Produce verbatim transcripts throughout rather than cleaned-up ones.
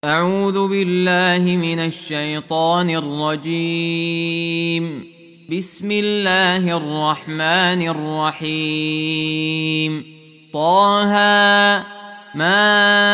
أعوذ بالله من الشيطان الرجيم. بسم الله الرحمن الرحيم. طه ما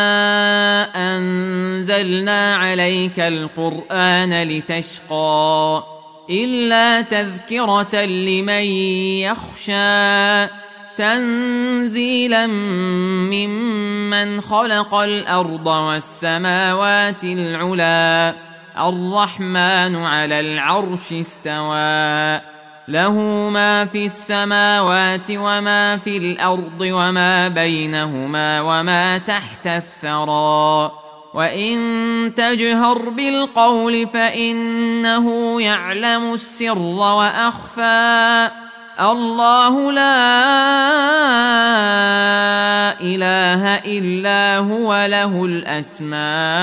أنزلنا عليك القرآن لتشقى إلا تذكرة لمن يخشى تنزيلا ممن خلق الأرض والسماوات العلى الرحمن على العرش استوى له ما في السماوات وما في الأرض وما بينهما وما تحت الثرى وإن تجهر بالقول فإنه يعلم السر وأخفى الله لا إله إلا هو له الأسماء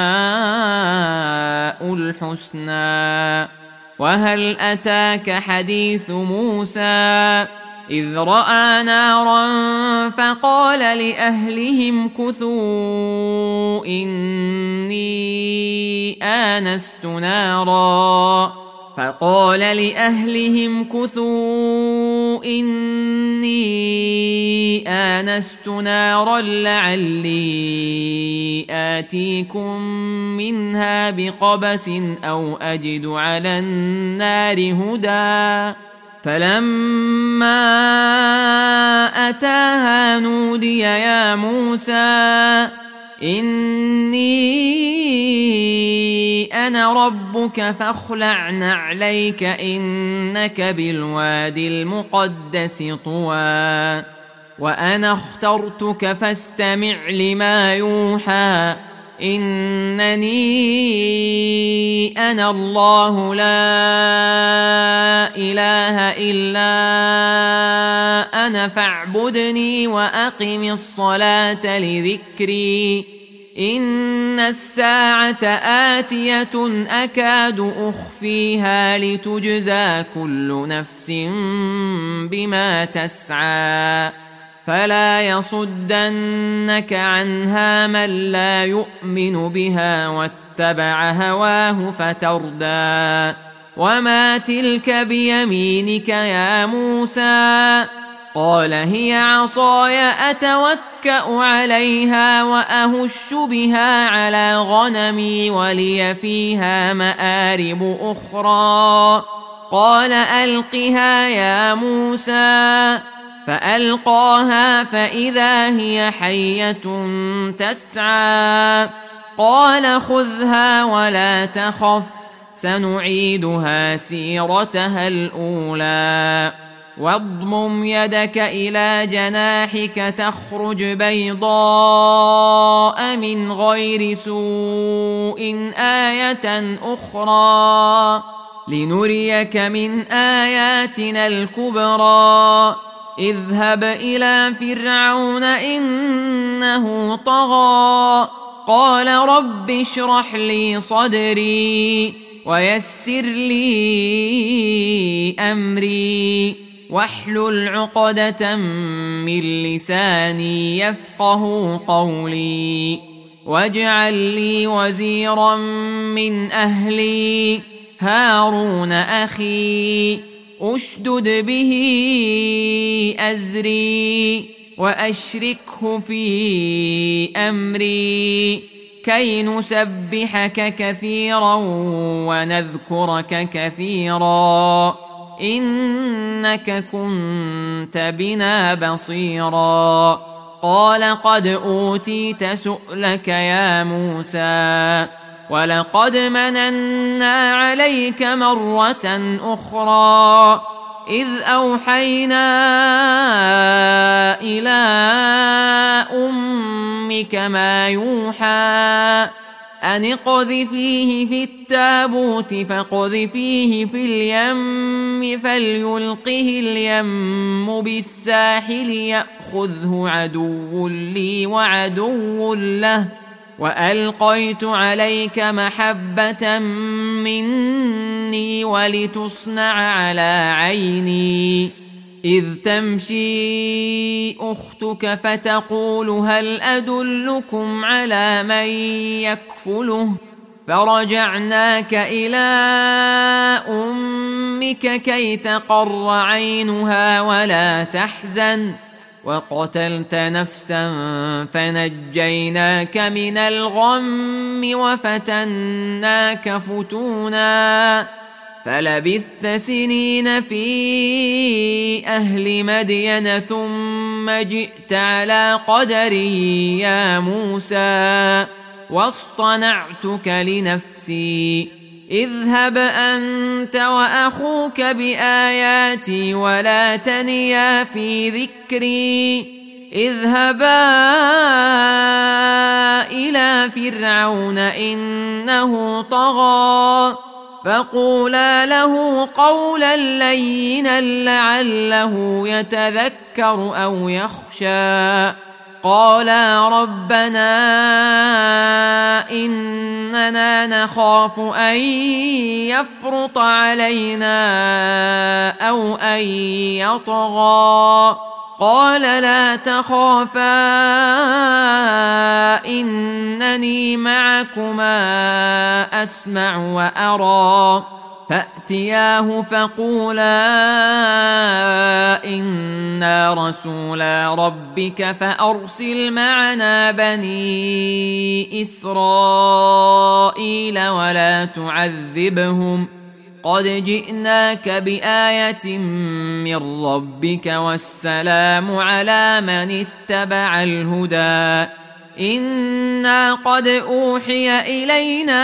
الحسنى. وهل أتاك حديث موسى إذ رأى نارا فقال لأهلهم كثوا إني آنست نارا فقال لأهلهم كثوا إني آنست نارا لعلي آتيكم منها بقبس أو أجد على النار هدى فلما أتاها نودي يا موسى إني أنا ربك فاخلع نعليك إنك بالوادي المقدس طوى وأنا اخترتك فاستمع لما يوحى إنني أنا الله لا إله إلا أنا فاعبدني وأقم الصلاة لذكري إن الساعة آتية أكاد أخفيها لتجزى كل نفس بما تسعى فلا يصدنك عنها من لا يؤمن بها واتبع هواه فتردى وما تلك بيمينك يا موسى قال هي عصاي أتوكأ عليها وأهش بها على غنمي ولي فيها مآرب أخرى قال ألقها يا موسى فألقاها فإذا هي حية تسعى قال خذها ولا تخف سنعيدها سيرتها الأولى واضمم يدك إلى جناحك تخرج بيضاء من غير سوء آية أخرى لنريك من آياتنا الكبرى اذهب إلى فرعون إنه طغى قال رب اشرح لي صدري ويسر لي أمري واحلل عقدة من لساني يفقه قولي واجعل لي وزيرا من أهلي هارون أخي أشدد به أزري وأشركه في أمري كي نسبحك كثيرا ونذكرك كثيرا إنك كنت بنا بصيرا قال قد أوتيت سؤلك يا موسى ولقد مننا عليك مرة أخرى إذ أوحينا إلى أمك ما يوحى أن اقذفيه في التابوت فاقذفيه في اليم فليلقه اليم بالساحل يأخذه عدو لي وعدو له وألقيت عليك محبة مني ولتصنع على عيني إذ تمشي أختك فتقول هل أدلكم على من يكفله فرجعناك إلى أمك كي تقر عينها ولا تحزن وقتلت نفسا فنجيناك من الغم وفتناك فتونا فلبثت سنين في أهل مدين ثم جئت على قدري يا موسى واصطنعتك لنفسي اذهب أنت وأخوك بآياتي ولا تنيا في ذكري اذهبا إلى فرعون إنه طغى فقولا له قولا لينا لعله يتذكر أو يخشى قالا ربنا إننا نخاف أن يفرط علينا أو أن يطغى قال لا تخافا إنني معكما أسمع وأرى فأتياه فقولا إنا رسولا ربك فأرسل معنا بني إسرائيل ولا تعذبهم قد جئناك بآية من ربك والسلام على من اتبع الهدى إنا قد أوحي إلينا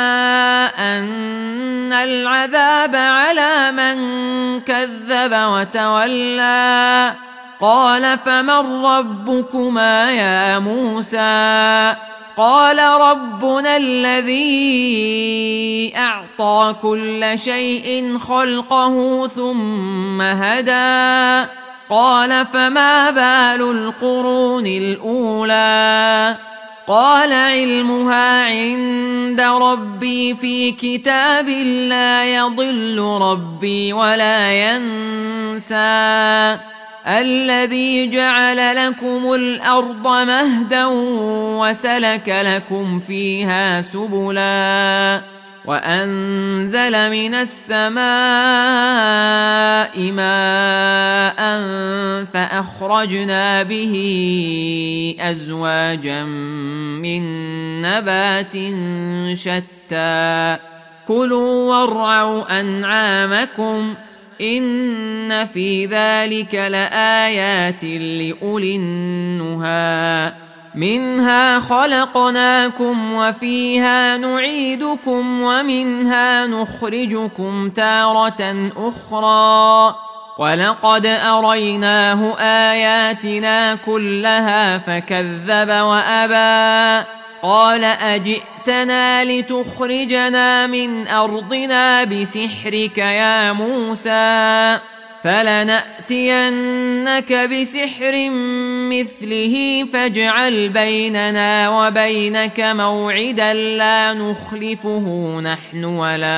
أن العذاب على من كذب وتولى قال فمن ربكما يا موسى قال ربنا الذي أعطى كل شيء خلقه ثم هدى قال فما بال القرون الأولى قال علمها عند ربي في كتاب لا يضل ربي ولا ينسى الذي جعل لكم الأرض مهدا وسلك لكم فيها سبلا وأنزل من السماء ماء فأخرجنا به أزواجا من نبات شتى كلوا وارعوا أنعامكم إن في ذلك لآيات لأولي النهى منها خلقناكم وفيها نعيدكم ومنها نخرجكم تارة أخرى ولقد أريناه آياتنا كلها فكذب وأبى قال أجئتنا لتخرجنا من أرضنا بسحرك يا موسى فلنأتينك بسحر مثله فاجعل بيننا وبينك موعدا لا نخلفه نحن ولا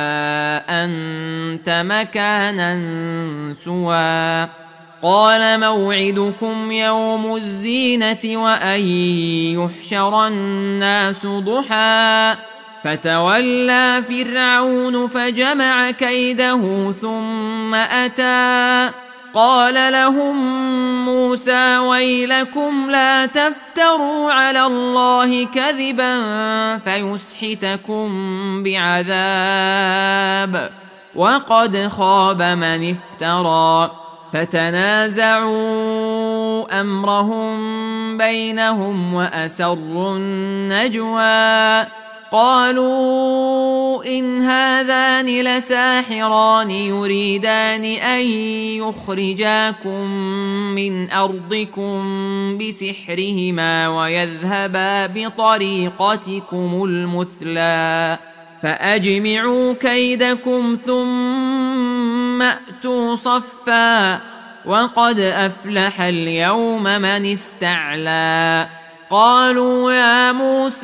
أنت مكانا سوى قال موعدكم يوم الزينة وأن يحشر الناس ضحى فتولى فرعون فجمع كيده ثم أتى قال لهم موسى ويلكم لا تفتروا على الله كذبا فيسحتكم بعذاب وقد خاب من افترى فتنازعوا أمرهم بينهم وأسروا النجوى قالوا إن هذان لساحران يريدان أن يخرجاكم من أرضكم بسحرهما ويذهبا بطريقتكم المثلى فأجمعوا كيدكم ثم أتوا صفا وقد أفلح اليوم من استعلى قالوا يا موسى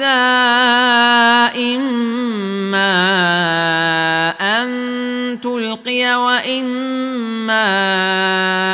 إما أن تلقي وإما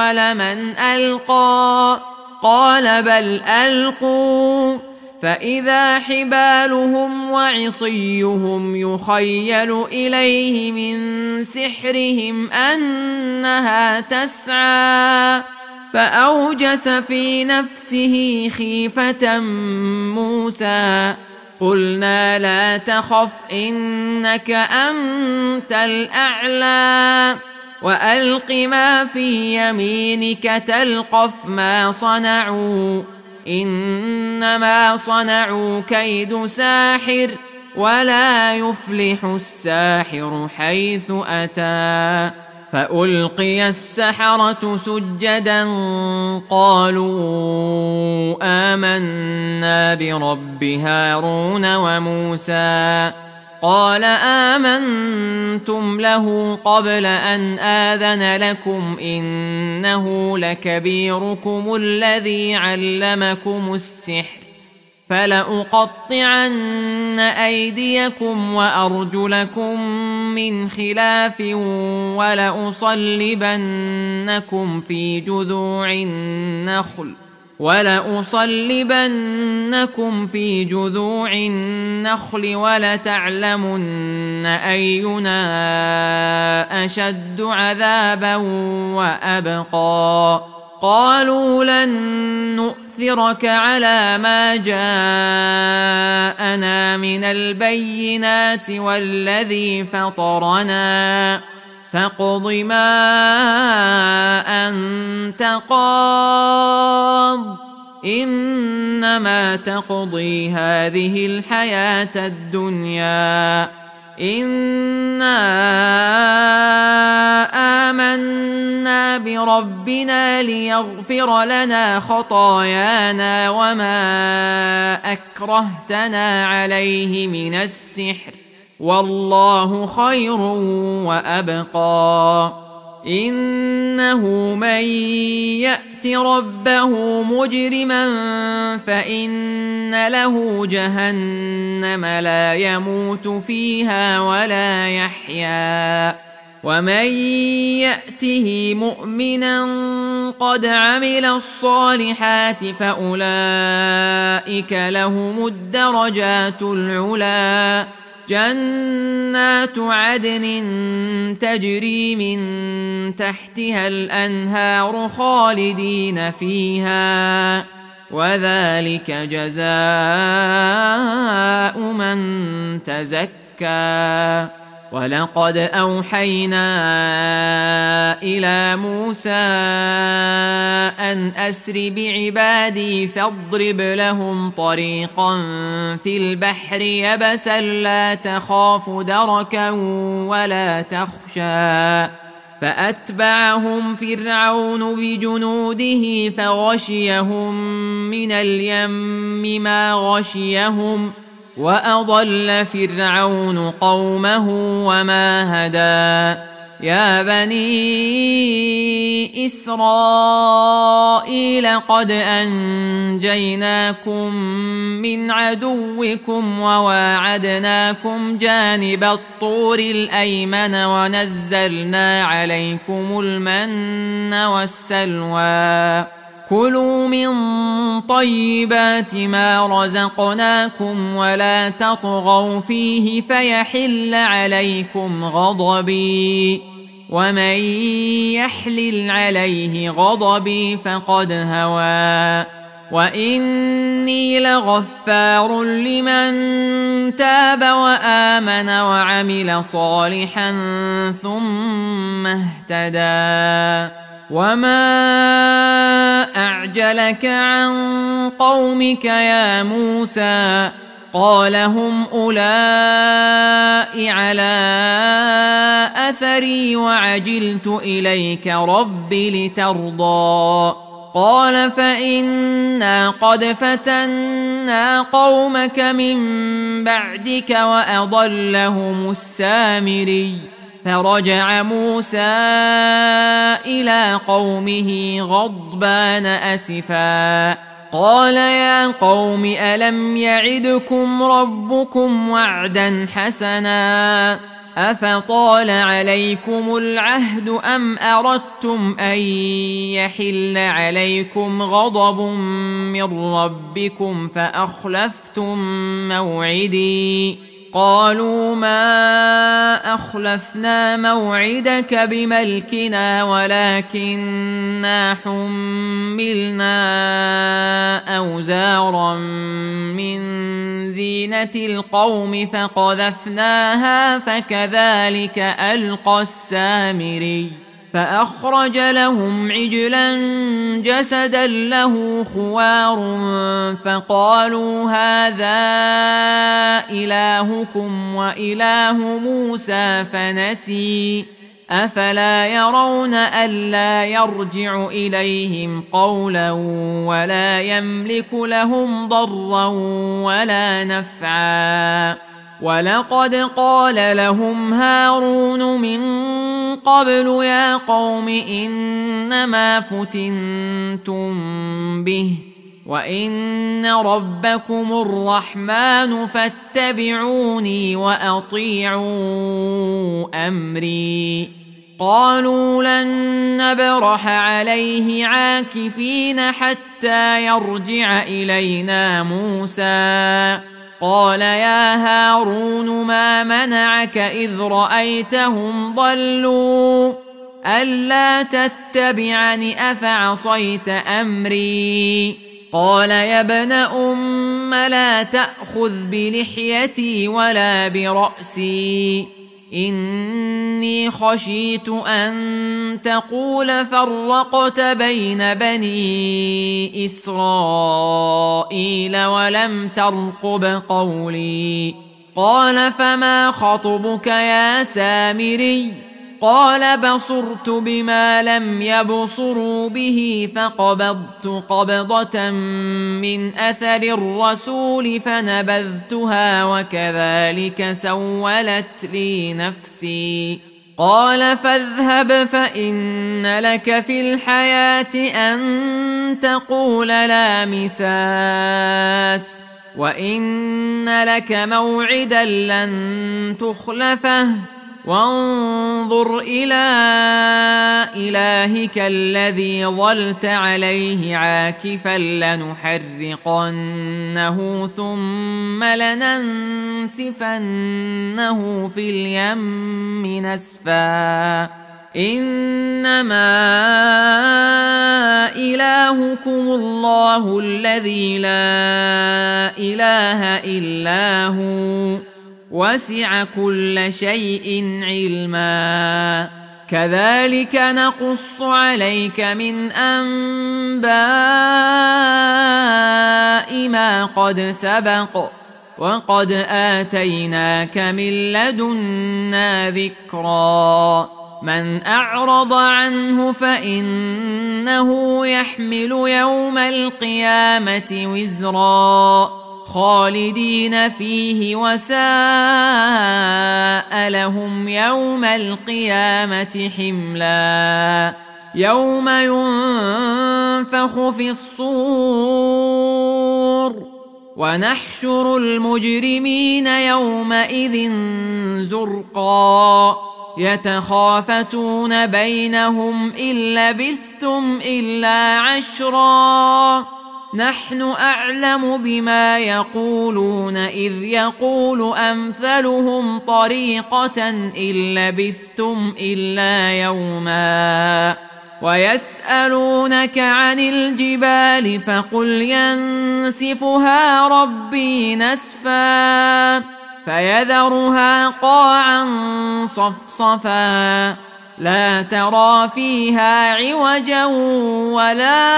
قال من ألقى قال بل ألقوا فإذا حبالهم وعصيهم يخيل إليه من سحرهم أنها تسعى فأوجس في نفسه خيفة موسى قلنا لا تخف إنك أنت الأعلى وألق ما في يمينك تلقف ما صنعوا إنما صنعوا كيد ساحر ولا يفلح الساحر حيث أتى فألقي السحرة سجدا قالوا آمنا برب هارون وموسى قال آمنتم له قبل أن آذن لكم إنه لكبيركم الذي علمكم السحر فلأقطعن أيديكم وأرجلكم من خلاف ولأصلبنكم في جذوع النخل ولأصلبنكم في جذوع النخل ولتعلمن أينا أشد عذابا وأبقى قالوا لن نؤثرك على ما جاءنا من البينات والذي فطرنا فاقض ما أنت قاض إنما تقضي هذه الحياة الدنيا إنا آمنا بربنا ليغفر لنا خطايانا وما أكرهتنا عليه من السحر والله خير وأبقى إنه من يأت ربه مجرما فإن له جهنم لا يموت فيها ولا يحيا ومن يأته مؤمنا قد عمل الصالحات فأولئك لهم الدرجات العلى جنات عدن تجري من تحتها الأنهار خالدين فيها وذلك جزاء من تزكى ولقد أوحينا إلى موسى أن أسر بعبادي فاضرب لهم طريقا في البحر يبسا لا تخاف دركا ولا تخشى فأتبعهم فرعون بجنوده فغشيهم من اليم ما غشيهم وأضل فرعون قومه وما هدى يا بني إسرائيل قد أنجيناكم من عدوكم وواعدناكم جانب الطور الأيمن ونزلنا عليكم المن والسلوى كلوا من طيبات ما رزقناكم ولا تطغوا فيه فيحل عليكم غضبي ومن يحلل عليه غضبي فقد هوى وإني لغفار لمن تاب وآمن وعمل صالحا ثم اهتدى وما أعجلك عن قومك يا موسى قال هم أولئك على أثري وعجلت إليك رب لترضى قال فإنا قد فتنا قومك من بعدك وأضلهم السامري فرجع موسى إلى قومه غضبان أسفا قال يا قوم ألم يعدكم ربكم وعدا حسنا أفطال عليكم العهد أم أردتم أن يحل عليكم غضب من ربكم فأخلفتم موعدي قالوا ما أخلفنا موعدك بملكنا ولكننا حملنا أوزارا من زينة القوم فقذفناها فكذلك ألقى السامري فأخرج لهم عجلا جسدا له خوار فقالوا هذا إلهكم وإله موسى فنسي أفلا يرون ألا يرجع إليهم قولا ولا يملك لهم ضرا ولا نفعا ولقد قال لهم هارون من قبل يا قوم إنما فتنتم به وإن ربكم الرحمن فاتبعوني وأطيعوا أمري قالوا لن نبرح عليه عاكفين حتى يرجع إلينا موسى قال يا هارون ما منعك إذ رأيتهم ضلوا ألا تتبعني أفعصيت أمري قال يا ابن أم لا تأخذ بلحيتي ولا برأسي إني خشيت أن تقول فرقت بين بني إسرائيل ولم ترقب قولي قال فما خطبك يا سامري قال بصرت بما لم يبصروا به فقبضت قبضة من أثر الرسول فنبذتها وكذلك سولت لي نفسي قال فاذهب فإن لك في الحياة أن تقول لا مساس وإن لك موعدا لن تخلفه وانظر إلى إلهك الذي ظلت عليه عاكفا لنحرقنه ثم لننسفنه في اليم نسفا إنما إلهكم الله الذي لا إله إلا هو وسع كل شيء علما كذلك نقص عليك من أنباء ما قد سبق وقد آتيناك من لدنا ذكرا من أعرض عنه فإنه يحمل يوم القيامة وزرا خالدين فيه وساء لهم يوم القيامة حملا يوم ينفخ في الصور ونحشر المجرمين يومئذ زرقا يتخافتون بينهم إن لبثتم إلا عشرا نحن أعلم بما يقولون إذ يقول أمثلهم طريقة إن لبثتم إلا يوما ويسألونك عن الجبال فقل ينسفها ربي نسفا فيذرها قاعا صفصفا لا ترى فيها عوجا ولا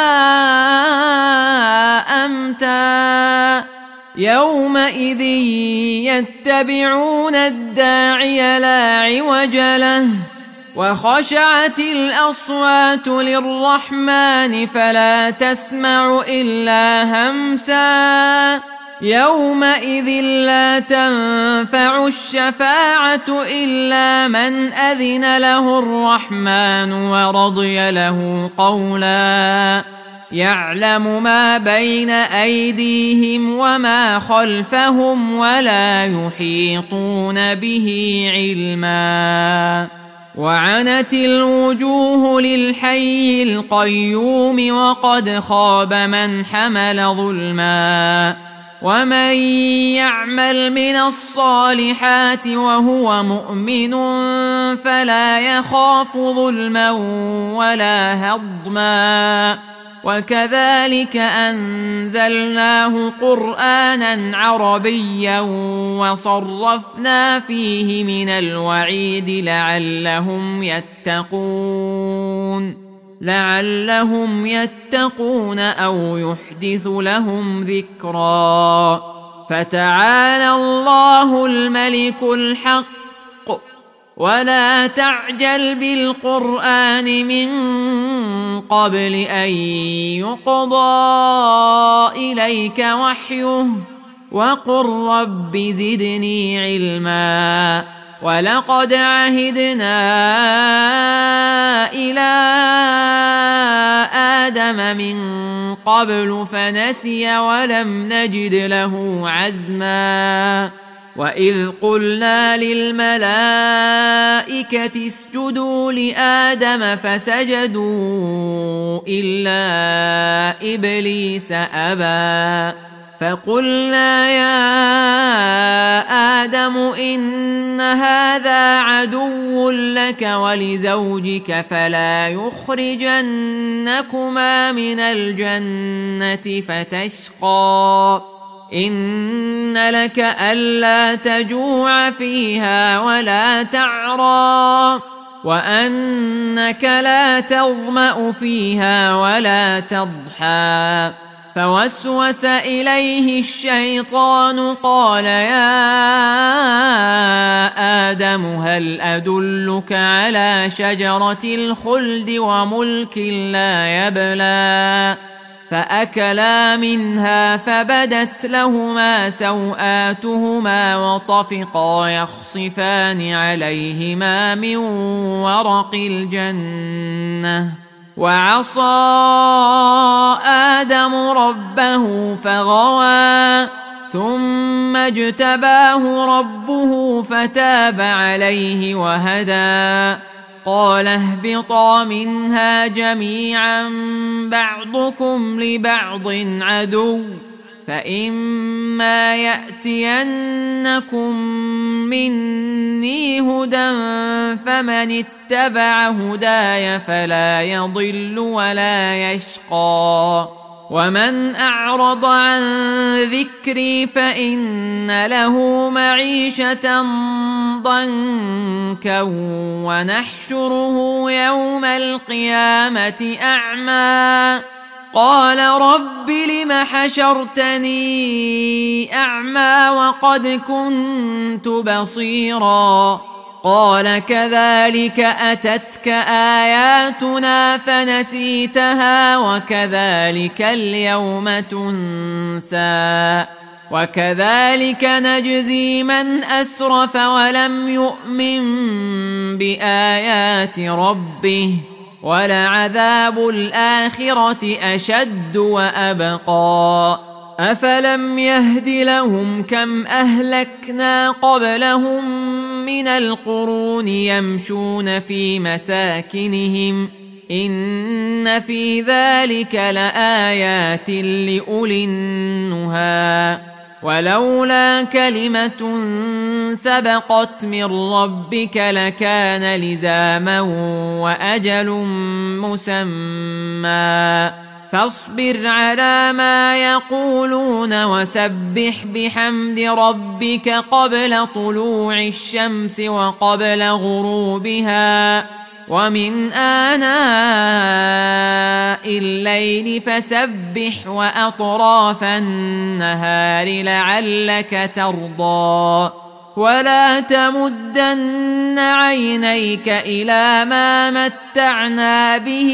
أمتا يومئذ يتبعون الداعي لا عوج له وخشعت الأصوات للرحمن فلا تسمع إلا همسا يومئذ لا تنفع الشفاعة إلا من أذن له الرحمن ورضي له قولا يعلم ما بين أيديهم وما خلفهم ولا يحيطون به علما. وعنت الوجوه للحي القيوم وقد خاب من حمل ظلما. ومن يعمل من الصالحات وهو مؤمن فلا يخاف ظلما ولا هضما. وكذلك أنزلناه قرآنا عربيا وصرفنا فيه من الوعيد لعلهم يتقون لعلهم يتقون أو يحدث لهم ذكرا. فتعالى الله الملك الحق ولا تعجل بالقرآن من قبل أن يقضى إليك وحيه وقل رب زدني علما. ولقد عهدنا إلى آدم من قبل فنسي ولم نجد له عزما. وإذ قلنا للملائكة اسجدوا لآدم فسجدوا إلا إبليس أبى. فقلنا يا آدم إن هذا عدو لك ولزوجك فلا يخرجنكما من الجنة فتشقى. إن لك ألا تجوع فيها ولا تعرى وأنك لا تظمأ فيها ولا تضحى. فوسوس إليه الشيطان قال يا آدم هل أدلك على شجرة الخلد وملك لا يبلى. فأكلا منها فبدت لهما سوآتهما وطفقا يخصفان عليهما من ورق الجنة. وعصى آدم ربه فغوى ثم اجتباه ربه فتاب عليه وهدى. قال اهبطا منها جميعا بعضكم لبعض عدو فإما يأتينكم مني هدى فمن اتبع هداي فلا يضل ولا يشقى. ومن أعرض عن ذكري فإن له معيشة ضنكا ونحشره يوم القيامة أعمى. قال رب لم حشرتني أعمى وقد كنت بصيرا. قال كذلك أتتك آياتنا فنسيتها وكذلك اليوم تنسى. وكذلك نجزي من أسرف ولم يؤمن بآيات ربه ولعذاب الآخرة أشد وأبقى. أفلم يهد لهم كم أهلكنا قبلهم من القرون يمشون في مساكنهم إن في ذلك لآيات لأولي النهى. ولولا كلمة سبقت من ربك لكان لزاما وأجل مسمى. فاصبر على ما يقولون وسبح بحمد ربك قبل طلوع الشمس وقبل غروبها ومن آناء الليل فسبح وأطراف النهار لعلك ترضى. ولا تمدن عينيك إلى ما متعنا به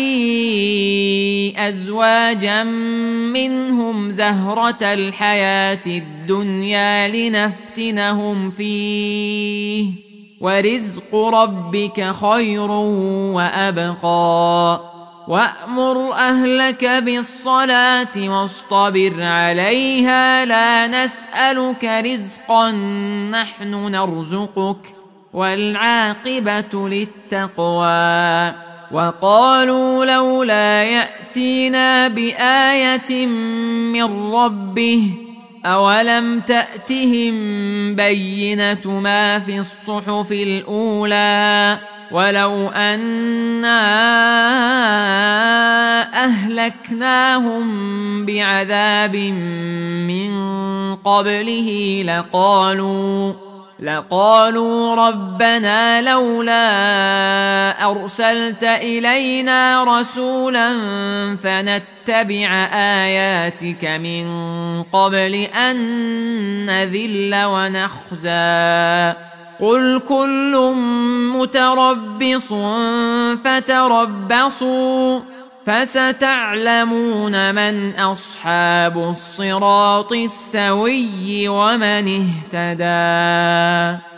أزواجا منهم زهرة الحياة الدنيا لنفتنهم فيه ورزق ربك خير وأبقى. وأمر أهلك بالصلاة واصطبر عليها لا نسألك رزقا نحن نرزقك والعاقبة للتقوى وقالوا لولا يأتينا بآية من ربه أولم تأتهم بينة ما في الصحف الأولى ولو أنا أهلكناهم بعذاب من قبله لقالوا لقالوا ربنا لولا أرسلت إلينا رسولا فنتبع آياتك من قبل أن نذل ونخزى قل كل متربص فتربصوا فستعلمون من أصحاب الصراط السوي ومن اهتدى.